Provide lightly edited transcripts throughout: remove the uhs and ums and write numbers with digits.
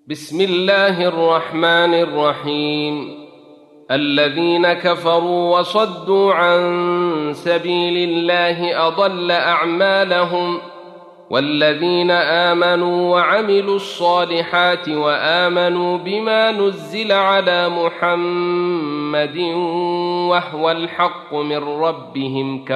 بسم الله الرحمن الرحيم. الذين كفروا وصدوا عن سبيل الله أضل أعمالهم، والذين آمنوا وعملوا الصالحات وآمنوا بما نزل على محمد وهو الحق من ربهم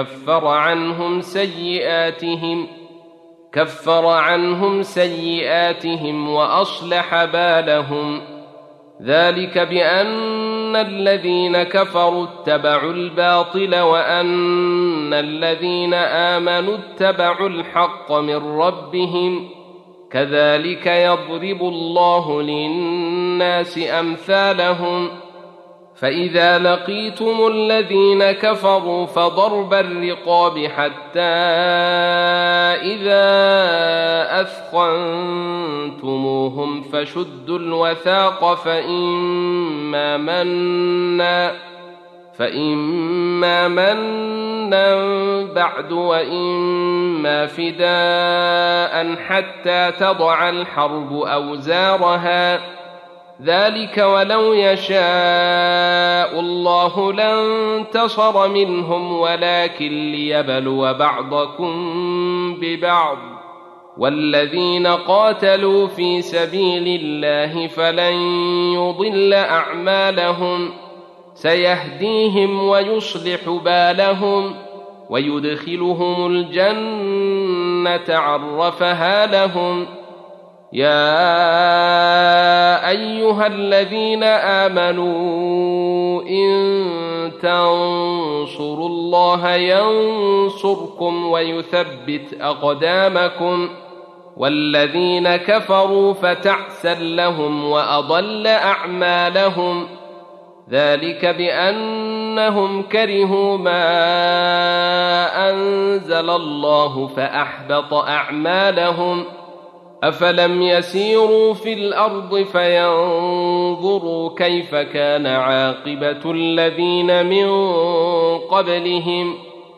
كفر عنهم سيئاتهم وأصلح بالهم. ذلك بأن الذين كفروا اتبعوا الباطل وأن الذين آمنوا اتبعوا الحق من ربهم، كذلك يضرب الله للناس أمثالهم. فإذا لقيتم الذين كفروا فضرب الرقاب حتى إذا أثخنتموهم فشدوا الوثاق فإما منا بعد وإما فداء حتى تضع الحرب أوزارها. ذلك ولو يشاء الله لانتصر منهم ولكن ليبلو بعضكم ببعض. والذين قاتلوا في سبيل الله فلن يضل أعمالهم، سيهديهم ويصلح بالهم ويدخلهم الجنة عرفها لهم. يا أيها الذين آمنوا إن تنصروا الله ينصركم ويثبت أقدامكم. والذين كفروا فتعسا لهم وأضل أعمالهم. ذلك بأنهم كرهوا ما أنزل الله فأحبط أعمالهم. أفلم يسيروا في الأرض فينظروا كيف كان عاقبة الذين من قبلهم،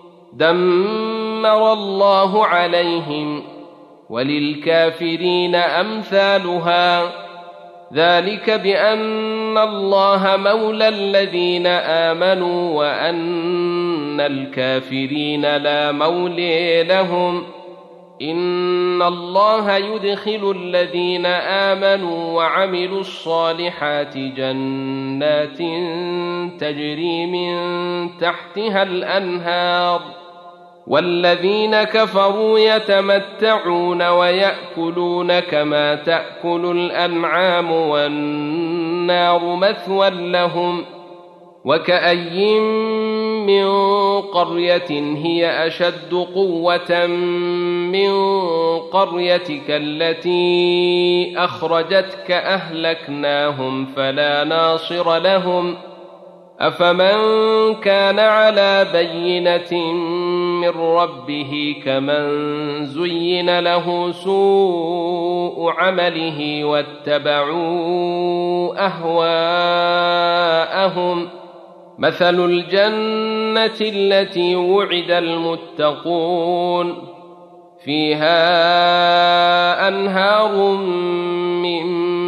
دمر الله عليهم وللكافرين أمثالها. ذلك بأن الله مولى الذين آمنوا وأن الكافرين لا مولي لهم. إن الله يدخل الذين آمنوا وعملوا الصالحات جنات تجري من تحتها الأنهار، والذين كفروا يتمتعون ويأكلون كما تأكل الأنعام والنار مثوى لهم. وكأي من قرية هي أشد قوة من قريتك التي أخرجتك أهلكناهم فلا ناصر لهم. أفمن كان على بينة من ربه كمن زين له سوء عمله واتبعوا أهواءهم. مثل الجنة التي وعد المتقون فيها أنهار من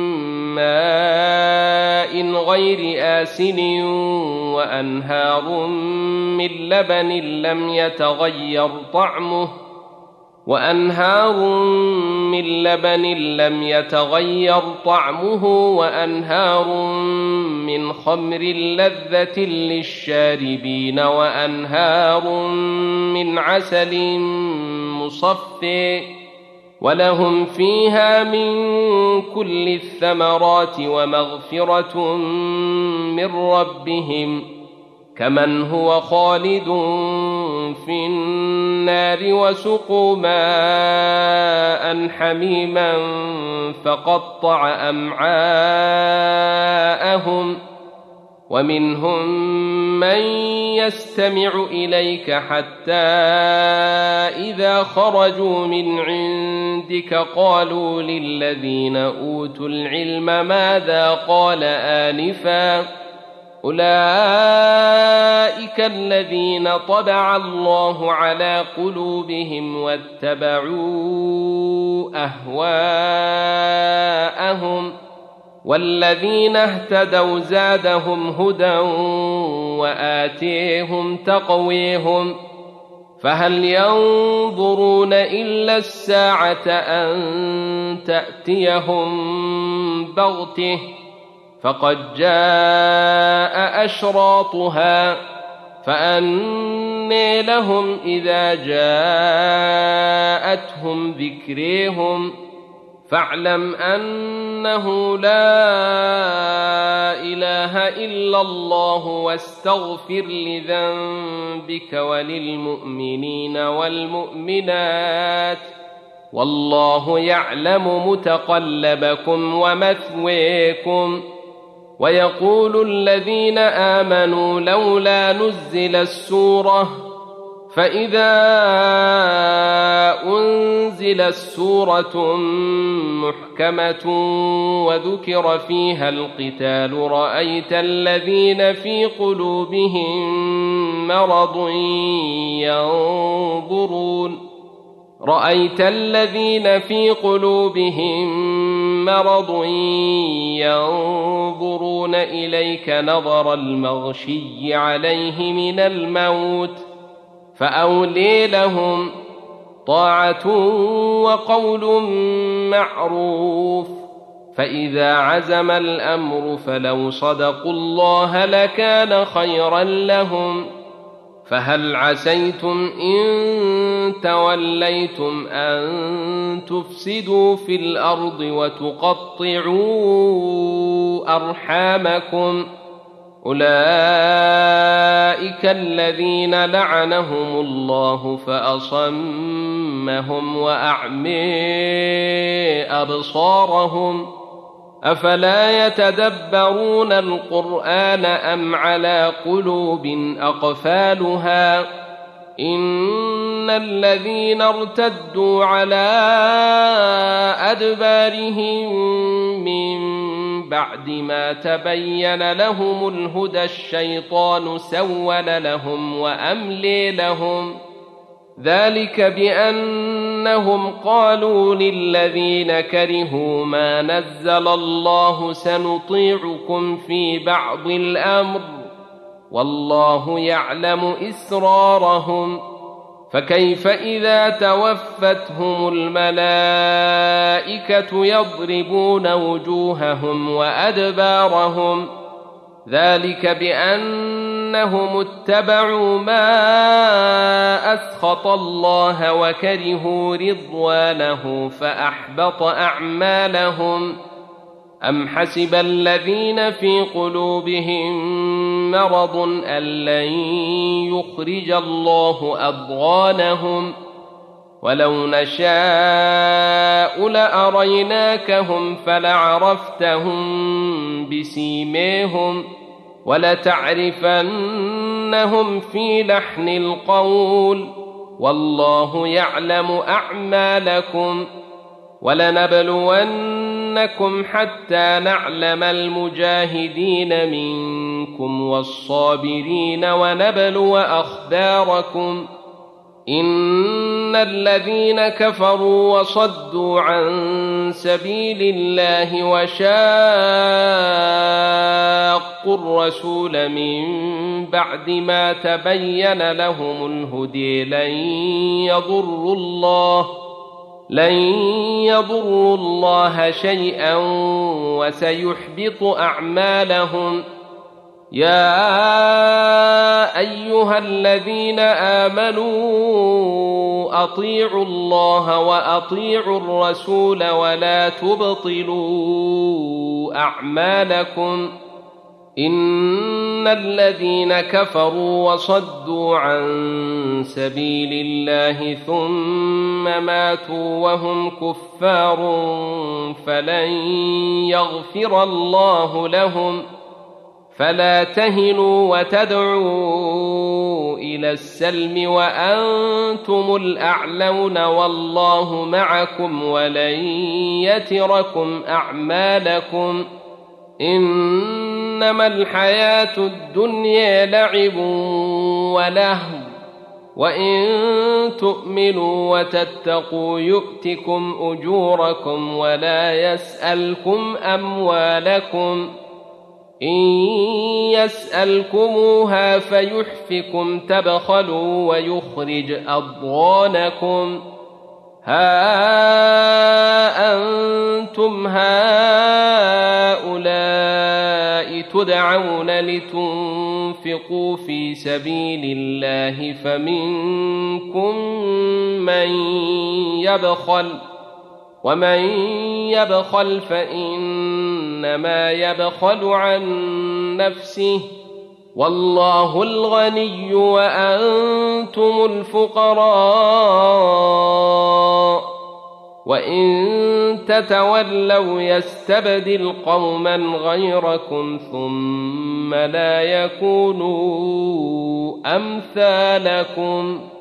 ماء غير آسن وأنهار من لبن لم يتغير طعمه وأنهار من خمر لذة للشاربين وأنهار من عسل مصفى، ولهم فيها من كل الثمرات ومغفرة من ربهم، كمن هو خالد في النار وسقوا ماء حميما فقطع أمعاءهم. ومنهم من يستمع إليك حتى إذا خرجوا من عندك قالوا للذين أوتوا العلم ماذا قال آنفا، أولئك الذين طبع الله على قلوبهم واتبعوا أهواءهم والذين اهتدوا زادهم هدى وآتيهم تقويهم فهل ينظرون إلا الساعة أن تأتيهم بغته فقد جاء أشراطها فأنى لهم إذا جاءتهم ذكريهم فاعلم أنه لا إله إلا الله واستغفر لذنبك وللمؤمنين والمؤمنات والله يعلم متقلبكم ومثويكم ويقول الذين آمنوا لولا نزل السورة فإذا أنزلت سورة محكمة وذكر فيها القتال رأيت الذين في قلوبهم مرض ينظرون إليك نظر المغشي عليه من الموت فأولي لهم طاعة وقول معروف فإذا عزم الأمر فلو صدقوا الله لكان خيرا لهم فهل عسيتم إن توليتم أن تفسدوا في الأرض وتقطعوا أرحامكم أولئك الذين لعنهم الله فأصمهم وأعمي أبصارهم أفلا يتدبرون القرآن أم على قلوب أقفالها إن الذين ارتدوا على أدبارهم من بعد ما تبين لهم الهدى الشيطان سول لهم وأملي لهم ذلك بأنهم قالوا للذين كرهوا ما نزل الله سنطيعكم في بعض الأمر والله يعلم إسرارهم فكيف إذا توفتهم الملائكة يضربون وجوههم وأدبارهم ذلك بأنهم اتبعوا ما أسخط الله وكرهوا رضوانه فأحبط أعمالهم أم حسب الذين في قلوبهم مرض أن لن يخرج الله أضغانهم ولو نشاء لأريناكهم فلعرفتهم بسيماهم ولتعرفنهم في لحن القول والله يعلم أعمالكم ولنبلونكم حتى نعلم المجاهدين منكم والصابرين ونبلو أخباركم إن الذين كفروا وصدوا عن سبيل الله وشاقوا الرسول من بعد ما تبين لهم الهدي لن يضروا الله شيئا وسيحبط أعمالهم يا أيها الذين آمنوا أطيعوا الله وأطيعوا الرسول ولا تبطلوا أعمالكم إن الذين كفروا وصدوا عن سبيل الله ثم ماتوا وهم كفار فلن يغفر الله لهم فلا تهنوا وتدعوا إلى السلم وأنتم الأعلون والله معكم ولن يتركم أعمالكم إنما الحياة الدنيا لعب ولهو وإن تؤمنوا وتتقوا يؤتكم أجوركم ولا يسألكم أموالكم إن يسألكموها فيحفكم تبخلوا ويخرج أضغانكم ها أنتم هؤلاء تدعون لتنفقوا في سبيل الله فمنكم من يبخل ومن يبخل فإنما يبخل عن نفسه والله الغني وأنتم الفقراء وإن تتولوا يستبدل قوما غيركم ثم لا يكونوا أمثالكم